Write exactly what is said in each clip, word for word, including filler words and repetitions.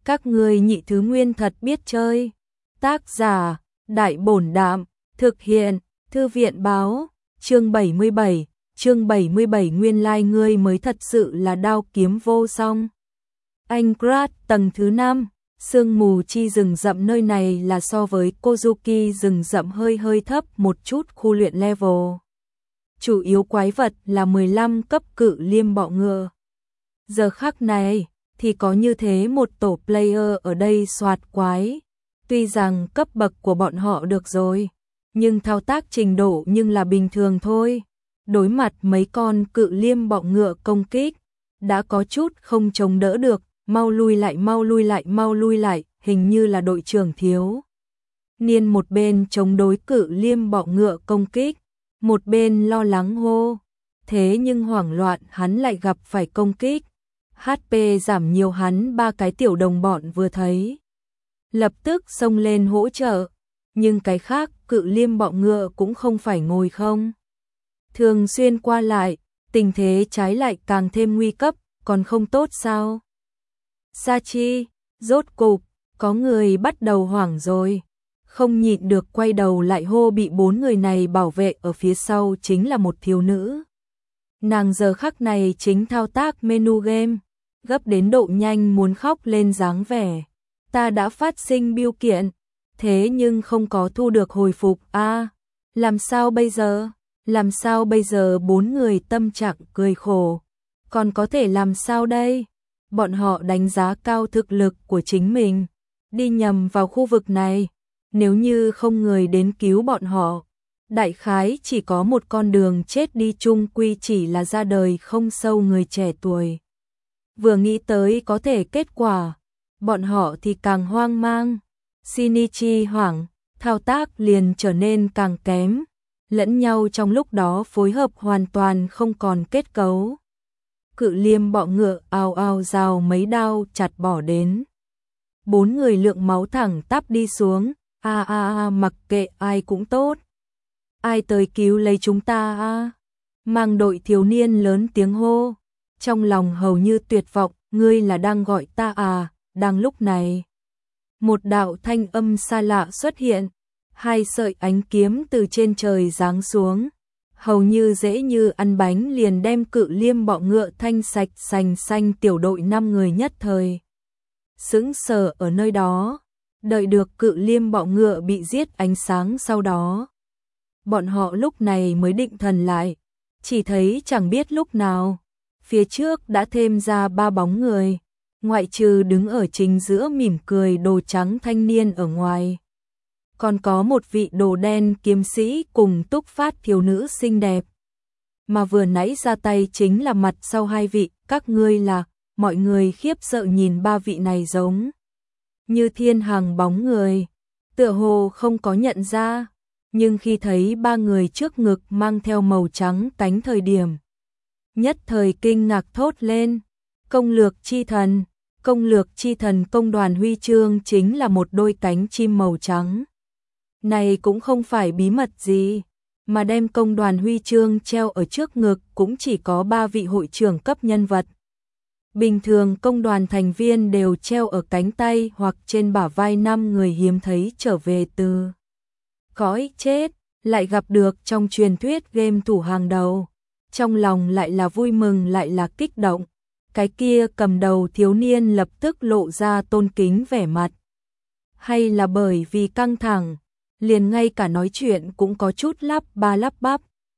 Các ngươi nhị thứ nguyên thật biết chơi. Tác giả, Đại Bổn Đạm, thực hiện, Thư viện Báo, chương bảy mươi bảy, chương bảy mươi bảy nguyên lai like ngươi mới thật sự là đao kiếm vô song. Anh Grad tầng thứ năm, sương mù chi rừng rậm nơi này là so với Kozuki rừng rậm hơi hơi thấp một chút khu luyện level. Chủ yếu quái vật là mười lăm cấp cự liêm bọ ngựa. Giờ khắc này thì có như thế một tổ player ở đây soạt quái. Tuy rằng cấp bậc của bọn họ được rồi, nhưng thao tác trình độ nhưng là bình thường thôi. Đối mặt mấy con cự liêm bọ ngựa công kích, đã có chút không chống đỡ được, mau lui lại mau lui lại mau lui lại, hình như là đội trưởng thiếu niên một bên chống đối cự liêm bọ ngựa công kích, một bên lo lắng hô. Thế nhưng hoảng loạn hắn lại gặp phải công kích, hát pê giảm nhiều hắn ba cái tiểu đồng bọn vừa thấy, lập tức xông lên hỗ trợ. Nhưng cái khác cự liêm bọ ngựa cũng không phải ngồi không. Thường xuyên qua lại, tình thế trái lại càng thêm nguy cấp, còn không tốt sao? Sachi, rốt cục, có người bắt đầu hoảng rồi. Không nhịn được quay đầu lại hô, bị bốn người này bảo vệ ở phía sau chính là một thiếu nữ. Nàng giờ khắc này chính thao tác menu game, gấp đến độ nhanh muốn khóc lên dáng vẻ. Ta đã phát sinh biêu kiện, thế nhưng không có thu được hồi phục a, à, làm sao bây giờ? Làm sao bây giờ? Bốn người tâm trạng cười khổ. Còn có thể làm sao đây? Bọn họ đánh giá cao thực lực của chính mình, đi nhầm vào khu vực này. Nếu như không người đến cứu bọn họ, đại khái chỉ có một con đường chết đi, chung quy chỉ là ra đời không sâu người trẻ tuổi. Vừa nghĩ tới có thể kết quả, bọn họ thì càng hoang mang. Shinichi hoảng, thao tác liền trở nên càng kém, lẫn nhau trong lúc đó phối hợp hoàn toàn không còn kết cấu. Cự liêm bọ ngựa ào ào rào mấy đao chặt bỏ đến. Bốn người lượng máu thẳng tắp đi xuống, a a a mặc kệ ai cũng tốt. Ai tới cứu lấy chúng ta a? Mang đội thiếu niên lớn tiếng hô, trong lòng hầu như tuyệt vọng, ngươi là đang gọi ta à? Đang lúc này, một đạo thanh âm xa lạ xuất hiện, hai sợi ánh kiếm từ trên trời giáng xuống, hầu như dễ như ăn bánh liền đem cự liêm bọ ngựa thanh sạch sành xanh. Tiểu đội năm người nhất thời sững sờ ở nơi đó, đợi được cự liêm bọ ngựa bị giết ánh sáng sau đó. Bọn họ lúc này mới định thần lại, chỉ thấy chẳng biết lúc nào, phía trước đã thêm ra ba bóng người, ngoại trừ đứng ở chính giữa mỉm cười đồ trắng thanh niên ở ngoài. Còn có một vị đồ đen kiếm sĩ cùng túc phát thiếu nữ xinh đẹp. Mà vừa nãy ra tay chính là mặt sau hai vị, các ngươi là, mọi người khiếp sợ nhìn ba vị này giống như thiên hàng bóng người, tựa hồ không có nhận ra, nhưng khi thấy ba người trước ngực mang theo màu trắng cánh thời điểm, nhất thời kinh ngạc thốt lên. Công lược chi thần, công lược chi thần công đoàn huy chương chính là một đôi cánh chim màu trắng. Này cũng không phải bí mật gì, mà đem công đoàn huy chương treo ở trước ngực cũng chỉ có ba vị hội trưởng cấp nhân vật. Bình thường công đoàn thành viên đều treo ở cánh tay hoặc trên bả vai. Năm người hiếm thấy trở về từ cõi chết, lại gặp được trong truyền thuyết game thủ hàng đầu. Trong lòng lại là vui mừng lại là kích động. Cái kia cầm đầu thiếu niên lập tức lộ ra tôn kính vẻ mặt. Hay là bởi vì căng thẳng, liền ngay cả nói chuyện cũng có chút lắp ba lắp bắp.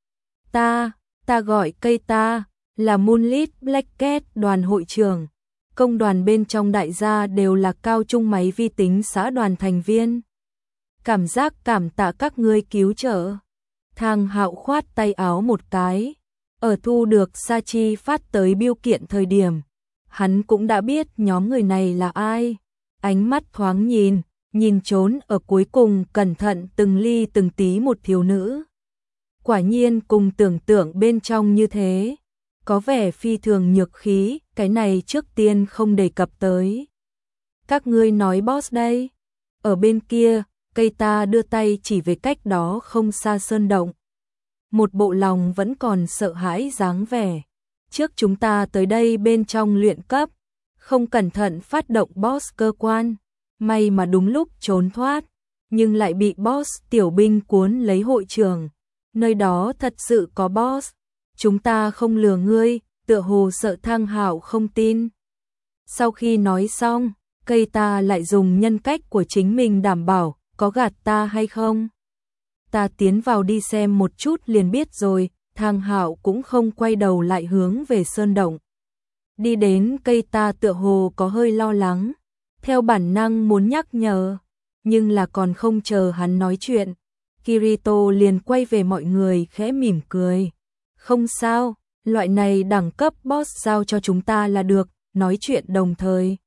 Ta, ta gọi cây ta, là Moonlit Blackcat đoàn hội trưởng. Công đoàn bên trong đại gia đều là cao trung máy vi tính xã đoàn thành viên. Cảm giác cảm tạ các ngươi cứu trợ. Thang Hạo khoát tay áo một cái. Ở thu được Sachi phát tới biêu kiện thời điểm, hắn cũng đã biết nhóm người này là ai. Ánh mắt thoáng nhìn, nhìn trốn ở cuối cùng cẩn thận từng ly từng tí một thiếu nữ. Quả nhiên cùng tưởng tượng bên trong như thế, có vẻ phi thường nhược khí, cái này trước tiên không đề cập tới. Các ngươi nói boss đây, ở bên kia, cây ta đưa tay chỉ về cách đó không xa sơn động. Một bộ lòng vẫn còn sợ hãi dáng vẻ. Trước chúng ta tới đây bên trong luyện cấp, không cẩn thận phát động boss cơ quan, may mà đúng lúc trốn thoát, nhưng lại bị boss tiểu binh cuốn lấy hội trường. Nơi đó thật sự có boss, chúng ta không lừa ngươi, tựa hồ sợ Thang Hạo không tin. Sau khi nói xong, cây ta lại dùng nhân cách của chính mình đảm bảo, có gạt ta hay không? Ta tiến vào đi xem một chút liền biết rồi. Thang Hạo cũng không quay đầu lại hướng về sơn động. Đi đến cây ta tựa hồ có hơi lo lắng, theo bản năng muốn nhắc nhở, nhưng là còn không chờ hắn nói chuyện, Kirito liền quay về mọi người khẽ mỉm cười. Không sao, loại này đẳng cấp boss giao cho chúng ta là được, nói chuyện đồng thời.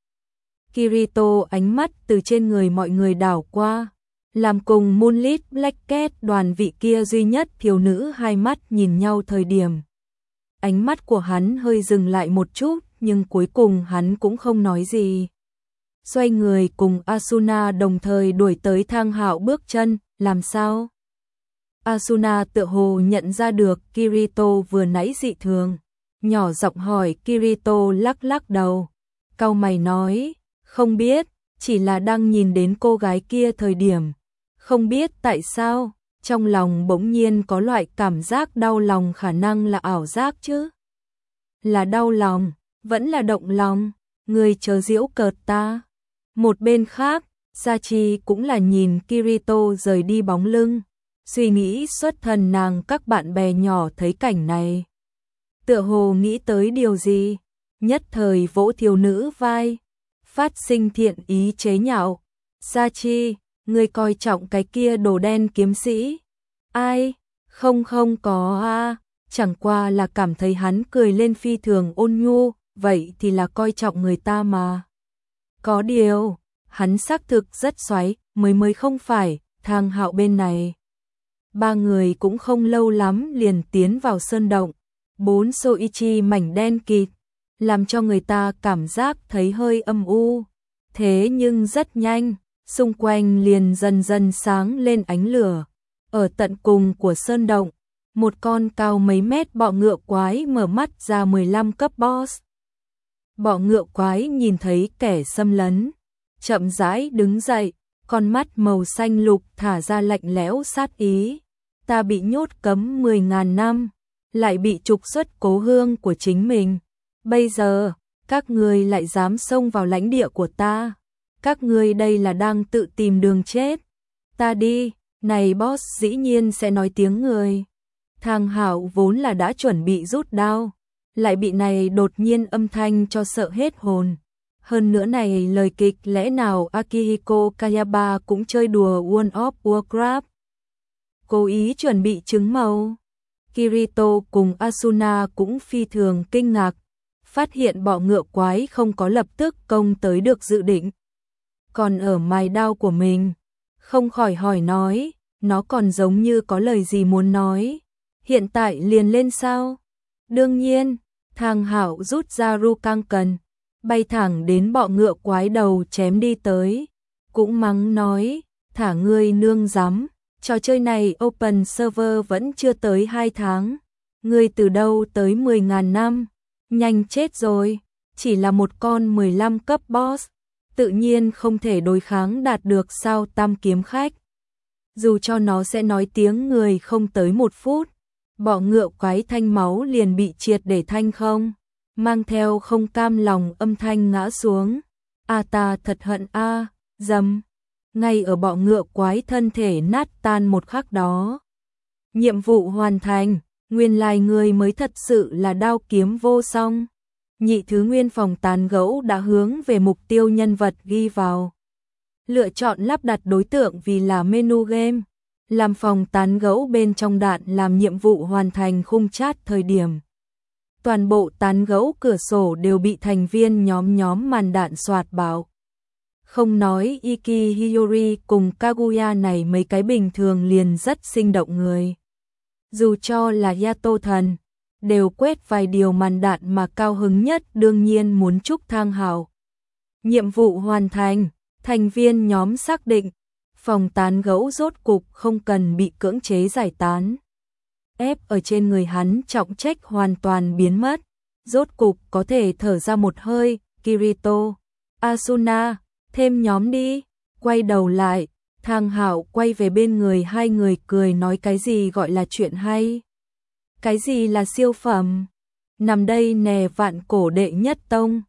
Kirito ánh mắt từ trên người mọi người đảo qua, làm cùng Moonlit Black Cat đoàn vị kia duy nhất thiếu nữ hai mắt nhìn nhau thời điểm. Ánh mắt của hắn hơi dừng lại một chút, nhưng cuối cùng hắn cũng không nói gì. Xoay người cùng Asuna đồng thời đuổi tới Thang Hạo bước chân, làm sao? Asuna tựa hồ nhận ra được Kirito vừa nãy dị thường, nhỏ giọng hỏi. Kirito lắc lắc đầu, cau mày nói, không biết, chỉ là đang nhìn đến cô gái kia thời điểm. Không biết tại sao, trong lòng bỗng nhiên có loại cảm giác đau lòng, khả năng là ảo giác chứ. Là đau lòng, vẫn là động lòng, người chớ giễu cợt ta. Một bên khác, Sachi cũng là nhìn Kirito rời đi bóng lưng, suy nghĩ xuất thần nàng. Các bạn bè nhỏ thấy cảnh này, tựa hồ nghĩ tới điều gì, nhất thời vỗ thiếu nữ vai, phát sinh thiện ý chế nhạo. Sachi, ngươi coi trọng cái kia đồ đen kiếm sĩ. Ai? Không không có a, à, chẳng qua là cảm thấy hắn cười lên phi thường ôn nhu, vậy thì là coi trọng người ta mà. Có điều, hắn xác thực rất xoáy, mới mới không phải. Thang Hạo bên này, ba người cũng không lâu lắm liền tiến vào sơn động. Bốn Soichi mảnh đen kịt, làm cho người ta cảm giác thấy hơi âm u. Thế nhưng rất nhanh, xung quanh liền dần dần sáng lên ánh lửa. Ở tận cùng của sơn động, một con cao mấy mét bọ ngựa quái mở mắt ra. Mười lăm cấp boss. Bọ ngựa quái nhìn thấy kẻ xâm lấn, chậm rãi đứng dậy, con mắt màu xanh lục thả ra lạnh lẽo sát ý. Ta bị nhốt cấm mười ngàn năm, lại bị trục xuất cố hương của chính mình. Bây giờ, các ngươi lại dám xông vào lãnh địa của ta. Các ngươi đây là đang tự tìm đường chết. Ta đi, này boss dĩ nhiên sẽ nói tiếng người. Thang Hạo vốn là đã chuẩn bị rút đao, lại bị này đột nhiên âm thanh cho sợ hết hồn. Hơn nữa này lời kịch lẽ nào Akihiko Kayaba cũng chơi đùa World of Warcraft. Cố ý chuẩn bị trứng màu. Kirito cùng Asuna cũng phi thường kinh ngạc, phát hiện bọ ngựa quái không có lập tức công tới được dự định, còn ở mài đao của mình, không khỏi hỏi nói, nó còn giống như có lời gì muốn nói, hiện tại liền lên sao? Đương nhiên, Thang Hạo rút ra Rukanken, bay thẳng đến bọ ngựa quái đầu chém đi tới, cũng mắng nói, thả ngươi nương dám, trò chơi này open server vẫn chưa tới hai tháng, ngươi từ đâu tới mười ngàn năm, nhanh chết rồi, chỉ là một con mười lăm cấp boss, tự nhiên không thể đối kháng đạt được sao tam kiếm khách. Dù cho nó sẽ nói tiếng người không tới một phút, bọ ngựa quái thanh máu liền bị triệt để thanh không, mang theo không cam lòng âm thanh ngã xuống. A ta thật hận a, dầm. Ngay ở bọ ngựa quái thân thể nát tan một khắc đó. Nhiệm vụ hoàn thành, nguyên lai người mới thật sự là đao kiếm vô song. Nhị thứ nguyên phòng tán gẫu đã hướng về mục tiêu nhân vật ghi vào. Lựa chọn lắp đặt đối tượng vì là menu game. Làm phòng tán gẫu bên trong đạn làm nhiệm vụ hoàn thành khung chat thời điểm. Toàn bộ tán gẫu cửa sổ đều bị thành viên nhóm nhóm màn đạn soạt bảo. Không nói Iki Hiyori cùng Kaguya này mấy cái bình thường liền rất sinh động người. Dù cho là Yato thần, đều quét vài điều màn đạn mà cao hứng nhất đương nhiên muốn chúc Thang Hạo. Nhiệm vụ hoàn thành, thành viên nhóm xác định, phòng tán gẫu rốt cục không cần bị cưỡng chế giải tán. Ép ở trên người hắn trọng trách hoàn toàn biến mất, rốt cục có thể thở ra một hơi, Kirito, Asuna, thêm nhóm đi. Quay đầu lại, Thang Hạo quay về bên người hai người cười nói cái gì gọi là chuyện hay. Cái gì là siêu phẩm? Nằm đây nè vạn cổ đệ nhất tông.